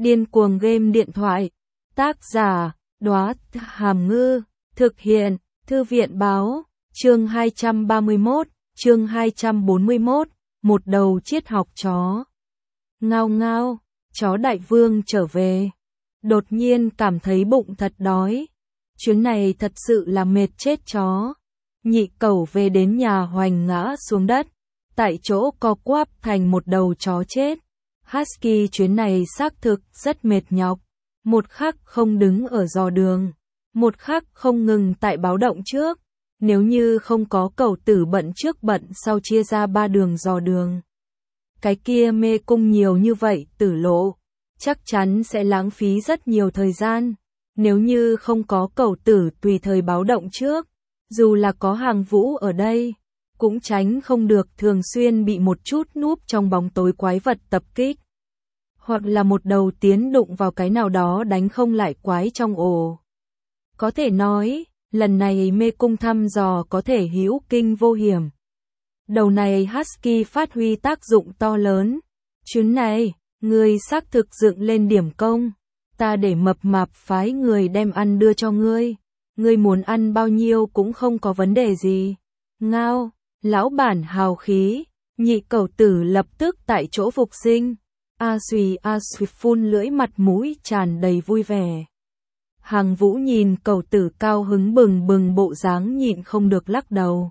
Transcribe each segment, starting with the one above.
Điên cuồng game điện thoại. Tác giả, Đóa Hàm Ngư. Thực hiện, Thư viện báo. Chương 231, chương 241, một đầu triết học chó. Ngao ngao, chó đại vương trở về. Đột nhiên cảm thấy bụng thật đói. Chuyến này thật sự là mệt chết chó. Nhị cẩu về đến nhà hoành ngã xuống đất, tại chỗ co quắp thành một đầu chó chết. Husky chuyến này xác thực rất mệt nhọc. Một khắc không đứng ở dò đường, một khắc không ngừng tại báo động trước. Nếu như không có cẩu tử bận trước bận sau chia ra 3 đường dò đường, cái kia mê cung nhiều như vậy tử lộ, chắc chắn sẽ lãng phí rất nhiều thời gian. Nếu như không có cẩu tử tùy thời báo động trước, dù là có Hàng Vũ ở đây, cũng tránh không được thường xuyên bị một chút núp trong bóng tối quái vật tập kích. Hoặc là một đầu tiến đụng vào cái nào đó đánh không lại quái trong ổ. Có thể nói, lần này mê cung thăm dò có thể hữu kinh vô hiểm. Đầu này Husky phát huy tác dụng to lớn. Chuyến này, ngươi xác thực dựng lên điểm công. Ta để mập mạp phái người đem ăn đưa cho ngươi. Ngươi muốn ăn bao nhiêu cũng không có vấn đề gì. Ngao, lão bản hào khí. Nhị cẩu tử lập tức tại chỗ phục sinh. A suy phun lưỡi, mặt mũi tràn đầy vui vẻ. Hàng Vũ nhìn cẩu tử cao hứng bừng bừng bộ dáng nhịn không được lắc đầu.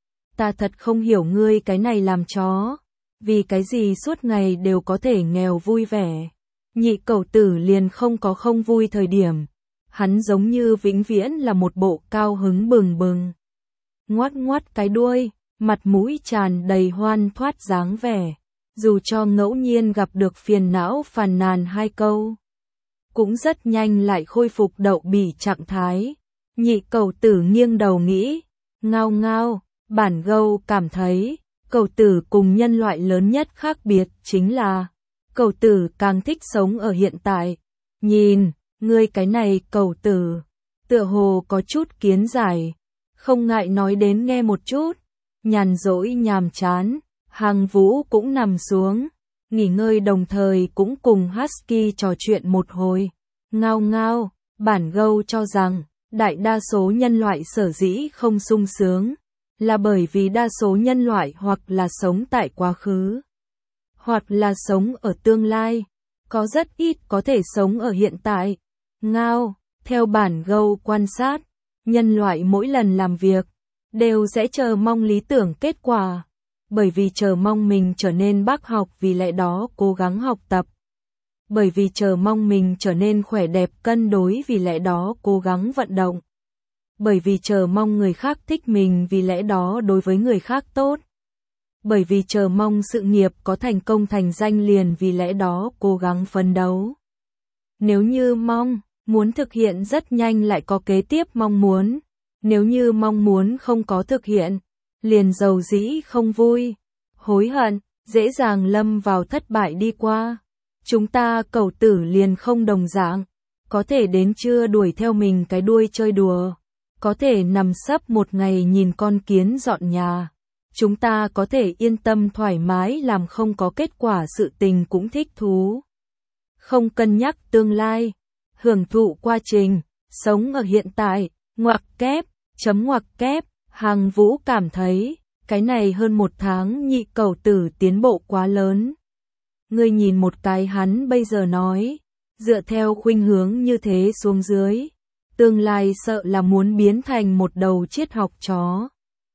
Ta thật không hiểu ngươi cái này làm chó. Vì cái gì suốt ngày đều có thể nghèo vui vẻ. Nhị cẩu tử liền không có không vui thời điểm. Hắn giống như vĩnh viễn là một bộ cao hứng bừng bừng. Ngoắt ngoắt cái đuôi, mặt mũi tràn đầy hoan thoát dáng vẻ. Dù cho ngẫu nhiên gặp được phiền não phàn nàn 2 câu, cũng rất nhanh lại khôi phục đậu bỉ trạng thái. Nhị cẩu tử nghiêng đầu nghĩ, ngao ngao, bản gâu cảm thấy, cẩu tử cùng nhân loại lớn nhất khác biệt chính là, cẩu tử càng thích sống ở hiện tại. Nhìn, ngươi cái này cẩu tử, tựa hồ có chút kiến giải, không ngại nói đến nghe một chút. Nhàn rỗi nhàm chán, Hàng Vũ cũng nằm xuống, nghỉ ngơi đồng thời cũng cùng Husky trò chuyện một hồi. Ngao ngao, bản gâu cho rằng, đại đa số nhân loại sở dĩ không sung sướng, là bởi vì đa số nhân loại hoặc là sống tại quá khứ, hoặc là sống ở tương lai, có rất ít có thể sống ở hiện tại. Ngao, theo bản gâu quan sát, nhân loại mỗi lần làm việc, đều sẽ chờ mong lý tưởng kết quả. Bởi vì chờ mong mình trở nên bác học vì lẽ đó cố gắng học tập. Bởi vì chờ mong mình trở nên khỏe đẹp cân đối vì lẽ đó cố gắng vận động. Bởi vì chờ mong người khác thích mình vì lẽ đó đối với người khác tốt. Bởi vì chờ mong sự nghiệp có thành công thành danh liền vì lẽ đó cố gắng phấn đấu. Nếu như muốn thực hiện rất nhanh lại có kế tiếp mong muốn. Nếu như mong muốn không có thực hiện, liền dầu dĩ không vui, hối hận, dễ dàng lâm vào thất bại đi qua. Chúng ta cẩu tử liền không đồng dạng, có thể đến trưa đuổi theo mình cái đuôi chơi đùa, có thể nằm sấp một ngày nhìn con kiến dọn nhà. Chúng ta có thể yên tâm thoải mái làm không có kết quả sự tình cũng thích thú. Không cân nhắc tương lai, hưởng thụ quá trình, sống ở hiện tại, ngoặc kép, chấm ngoặc kép. Hàng Vũ cảm thấy, cái này hơn 1 tháng nhị cẩu tử tiến bộ quá lớn. Ngươi nhìn một cái hắn bây giờ nói, dựa theo khuynh hướng như thế xuống dưới, tương lai sợ là muốn biến thành một đầu triết học chó.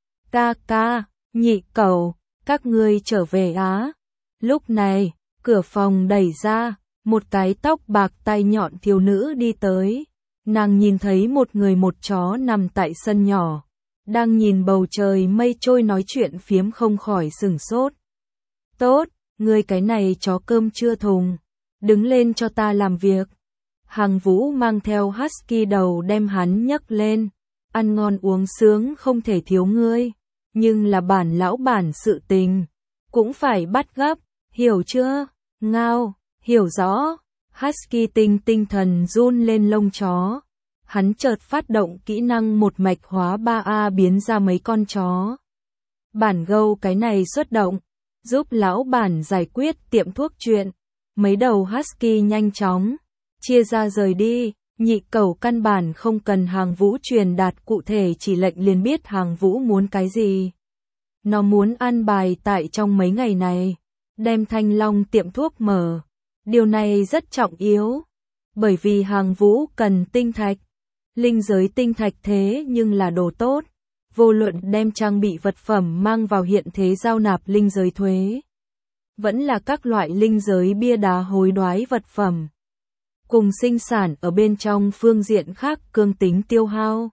Ca ca, nhị cẩu, các ngươi trở về á. Lúc này, cửa phòng đẩy ra, một cái tóc bạc tai nhọn thiếu nữ đi tới. Nàng nhìn thấy một người một chó nằm tại sân nhỏ, đang nhìn bầu trời mây trôi nói chuyện phiếm không khỏi sửng sốt. Tốt, ngươi cái này chó cơm chưa thùng, đứng lên cho ta làm việc. Hàng Vũ mang theo Husky đầu đem hắn nhấc lên, ăn ngon uống sướng không thể thiếu ngươi, nhưng là bản lão bản sự tình, cũng phải bắt gấp, hiểu chưa? Ngao, hiểu rõ. Husky tinh thần run lên lông chó. Hắn chợt phát động kỹ năng một mạch hóa 3A biến ra mấy con chó. Bản gâu cái này xuất động, giúp lão bản giải quyết tiệm thuốc chuyện. mấy đầu husky nhanh chóng chia ra rời đi. Nhị cẩu căn bản không cần Hàng Vũ truyền đạt cụ thể chỉ lệnh liền biết Hàng Vũ muốn cái gì. Nó muốn an bài tại trong mấy ngày này, đem Thanh Long tiệm thuốc mở. Điều này rất trọng yếu, bởi vì Hàng Vũ cần tinh thạch. Linh giới tinh thạch thế nhưng là đồ tốt, vô luận đem trang bị vật phẩm mang vào hiện thế giao nạp linh giới thuế, vẫn là các loại linh giới bia đá hối đoái vật phẩm, cùng sinh sản ở bên trong phương diện khác cương tính tiêu hao,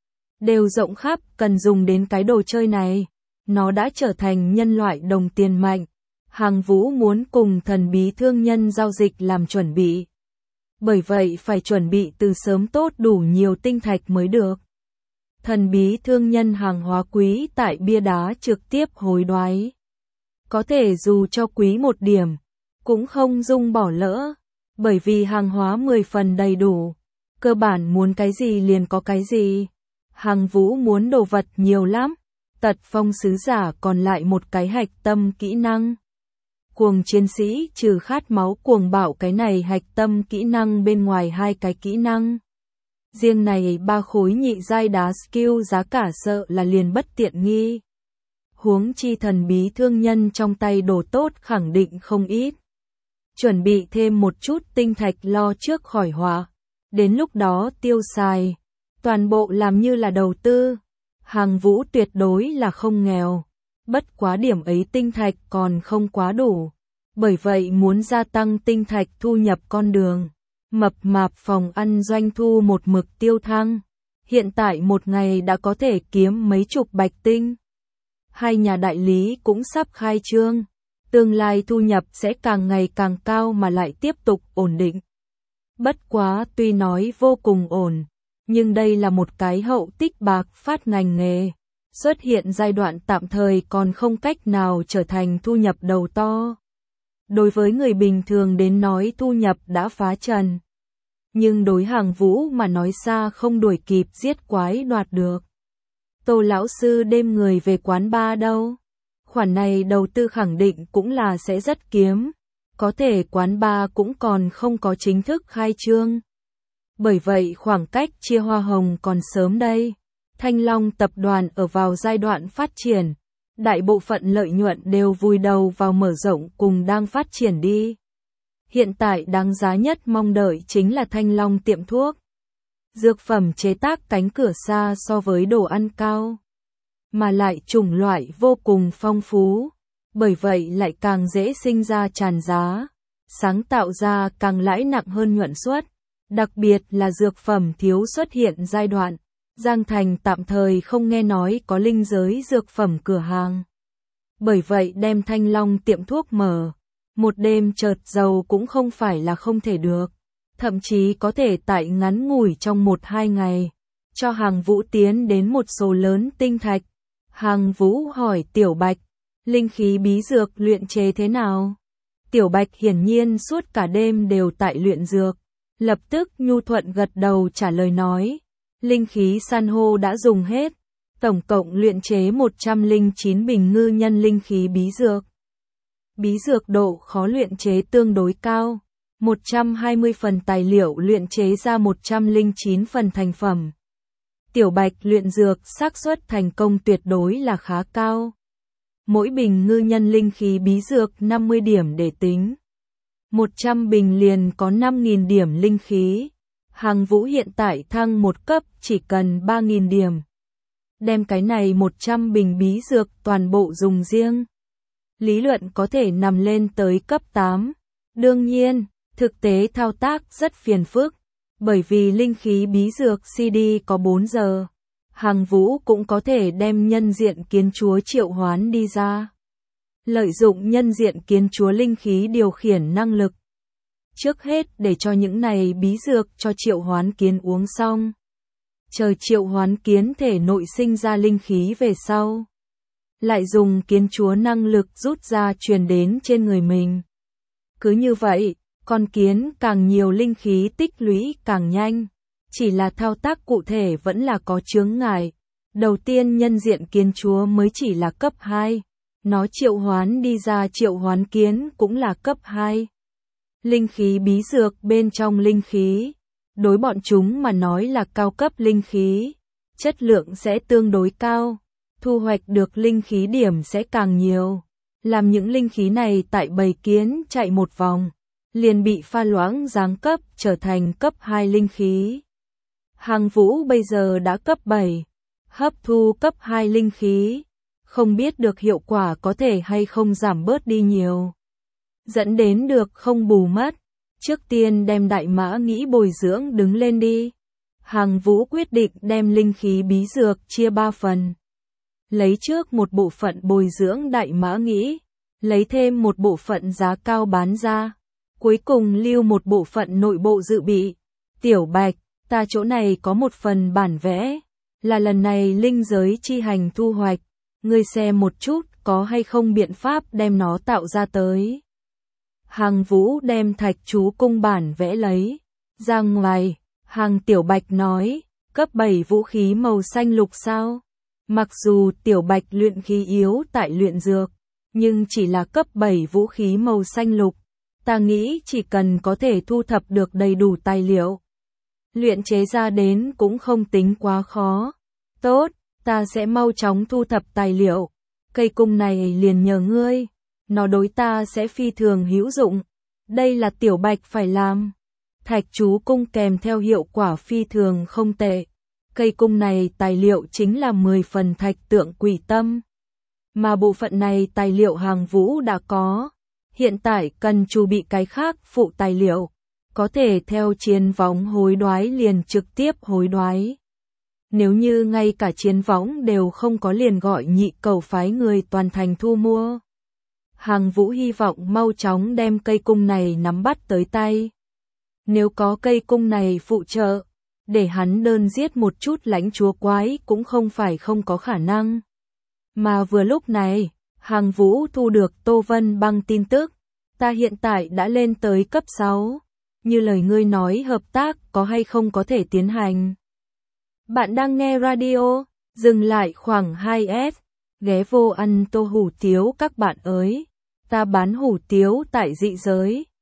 đều rộng khắp cần dùng đến cái đồ chơi này. Nó đã trở thành nhân loại đồng tiền mạnh. Hàng Vũ muốn cùng thần bí thương nhân giao dịch làm chuẩn bị. Bởi vậy phải chuẩn bị từ sớm tốt đủ nhiều tinh thạch mới được. Thần bí thương nhân hàng hóa quý tại bia đá trực tiếp hối đoái. Có thể dù cho quý một điểm, cũng không dung bỏ lỡ. Bởi vì hàng hóa 10 phần đầy đủ. Cơ bản muốn cái gì liền có cái gì. Hàng Vũ muốn đồ vật nhiều lắm. Tật phong sứ giả còn lại một cái hạch tâm kỹ năng. Cuồng chiến sĩ trừ khát máu cuồng bạo cái này hạch tâm kỹ năng bên ngoài 2 cái kỹ năng. Riêng này 3 khối nhị giai đá skill giá cả sợ là liền bất tiện nghi. Huống chi thần bí thương nhân trong tay đồ tốt khẳng định không ít. Chuẩn bị thêm một chút tinh thạch lo trước khỏi họa. Đến lúc đó tiêu xài. Toàn bộ làm như là đầu tư. Hàng Vũ tuyệt đối là không nghèo. Bất quá điểm ấy tinh thạch còn không quá đủ. Bởi vậy muốn gia tăng tinh thạch thu nhập con đường. Mập mạp phòng ăn doanh thu một mực tiêu thăng. Hiện tại một ngày đã có thể kiếm mấy chục bạch tinh. 2 nhà đại lý cũng sắp khai trương. Tương lai thu nhập sẽ càng ngày càng cao mà lại tiếp tục ổn định. Bất quá tuy nói vô cùng ổn, nhưng đây là một cái hậu tích bạc phát ngành nghề. Xuất hiện giai đoạn tạm thời còn không cách nào trở thành thu nhập đầu to. Đối với người bình thường đến nói thu nhập đã phá trần. Nhưng đối Hàng Vũ mà nói xa không đuổi kịp giết quái đoạt được. Tô lão sư đêm người về quán bar đâu. Khoản này đầu tư khẳng định cũng là sẽ rất kiếm. Có thể quán bar cũng còn không có chính thức khai trương. Bởi vậy khoảng cách chia hoa hồng còn sớm đây. Thanh Long tập đoàn ở vào giai đoạn phát triển. Đại bộ phận lợi nhuận đều vùi đầu vào mở rộng cùng đang phát triển đi. Hiện tại đáng giá nhất mong đợi chính là Thanh Long tiệm thuốc. Dược phẩm chế tác cánh cửa xa so với đồ ăn cao. Mà lại chủng loại vô cùng phong phú. Bởi vậy lại càng dễ sinh ra tràn giá. Sáng tạo ra càng lãi nặng hơn nhuận suất. Đặc biệt là dược phẩm thiếu xuất hiện giai đoạn. Giang Thành tạm thời không nghe nói có linh giới dược phẩm cửa hàng. Bởi vậy đem Thanh Long tiệm thuốc mở. Một đêm chợt giàu cũng không phải là không thể được. Thậm chí có thể tại ngắn ngủi trong 1-2 ngày. Cho Hàng Vũ tiến đến một số lớn tinh thạch. Hàng Vũ hỏi Tiểu Bạch. Linh khí bí dược luyện chế thế nào? Tiểu Bạch hiển nhiên suốt cả đêm đều tại luyện dược. Lập tức nhu thuận gật đầu trả lời nói. Linh khí san hô đã dùng hết. Tổng cộng luyện chế 109 bình ngư nhân linh khí bí dược. Bí dược độ khó luyện chế tương đối cao. 120 phần tài liệu luyện chế ra 109 phần thành phẩm. Tiểu Bạch luyện dược xác suất thành công tuyệt đối là khá cao. Mỗi bình ngư nhân linh khí bí dược 50 điểm để tính. 100 bình liền có 5.000 điểm linh khí. Hàng Vũ hiện tại thăng một cấp chỉ cần 3.000 điểm. Đem cái này 100 bình bí dược toàn bộ dùng riêng. Lý luận có thể nằm lên tới cấp 8. Đương nhiên, thực tế thao tác rất phiền phức. Bởi vì linh khí bí dược CD có 4 giờ. Hàng Vũ cũng có thể đem nhân diện kiến chúa triệu hoán đi ra. Lợi dụng nhân diện kiến chúa linh khí điều khiển năng lực. Trước hết để cho những này bí dược cho triệu hoán kiến uống xong. Chờ triệu hoán kiến thể nội sinh ra linh khí về sau. Lại dùng kiến chúa năng lực rút ra truyền đến trên người mình. Cứ như vậy, con kiến càng nhiều linh khí tích lũy càng nhanh. Chỉ là thao tác cụ thể vẫn là có chướng ngại. Đầu tiên nhân diện kiến chúa mới chỉ là cấp 2. Nó triệu hoán đi ra triệu hoán kiến cũng là cấp 2. Linh khí bí dược bên trong linh khí, đối bọn chúng mà nói là cao cấp linh khí, chất lượng sẽ tương đối cao, thu hoạch được linh khí điểm sẽ càng nhiều. Làm những linh khí này tại bầy kiến chạy một vòng, liền bị pha loãng giáng cấp trở thành cấp 2 linh khí. Hàng Vũ bây giờ đã cấp 7, hấp thu cấp 2 linh khí, không biết được hiệu quả có thể hay không giảm bớt đi nhiều. Dẫn đến được không bù mất, trước tiên đem đại mã nghĩ bồi dưỡng đứng lên đi. Hàng Vũ quyết định đem linh khí bí dược chia 3 phần. Lấy trước một bộ phận bồi dưỡng đại mã nghĩ, lấy thêm một bộ phận giá cao bán ra, cuối cùng lưu một bộ phận nội bộ dự bị. Tiểu Bạch, ta chỗ này có một phần bản vẽ, là lần này linh giới chi hành thu hoạch, ngươi xem một chút có hay không biện pháp đem nó tạo ra tới. Hàng Vũ đem Thạch Chú Cung bản vẽ lấy ra ngoài, Hàng Tiểu Bạch nói, cấp 7 vũ khí màu xanh lục sao? Mặc dù Tiểu Bạch luyện khí yếu tại luyện dược, nhưng chỉ là cấp 7 vũ khí màu xanh lục, ta nghĩ chỉ cần có thể thu thập được đầy đủ tài liệu, luyện chế ra đến cũng không tính quá khó. Tốt, ta sẽ mau chóng thu thập tài liệu, cây cung này liền nhờ ngươi, nó đối ta sẽ phi thường hữu dụng. Đây là Tiểu Bạch phải làm. Thạch Chú Cung kèm theo hiệu quả phi thường không tệ. Cây cung này tài liệu chính là 10 phần thạch tượng quỷ tâm. Mà bộ phận này tài liệu Hàng Vũ đã có. Hiện tại cần chuẩn bị cái khác phụ tài liệu. Có thể theo chiến võng hối đoái liền trực tiếp hối đoái. Nếu như ngay cả chiến võng đều không có liền gọi nhị cầu phái người toàn thành thu mua. Hàng Vũ hy vọng mau chóng đem cây cung này nắm bắt tới tay. Nếu có cây cung này phụ trợ, để hắn đơn giết một chút lãnh chúa quái cũng không phải không có khả năng. Mà vừa lúc này, Hàng Vũ thu được Tô Vân Băng tin tức, ta hiện tại đã lên tới cấp 6, như lời ngươi nói hợp tác có hay không có thể tiến hành. Bạn đang nghe radio, dừng lại khoảng 2S, ghé vô ăn tô hủ tiếu các bạn ơi, ta bán hủ tiếu tại dị giới.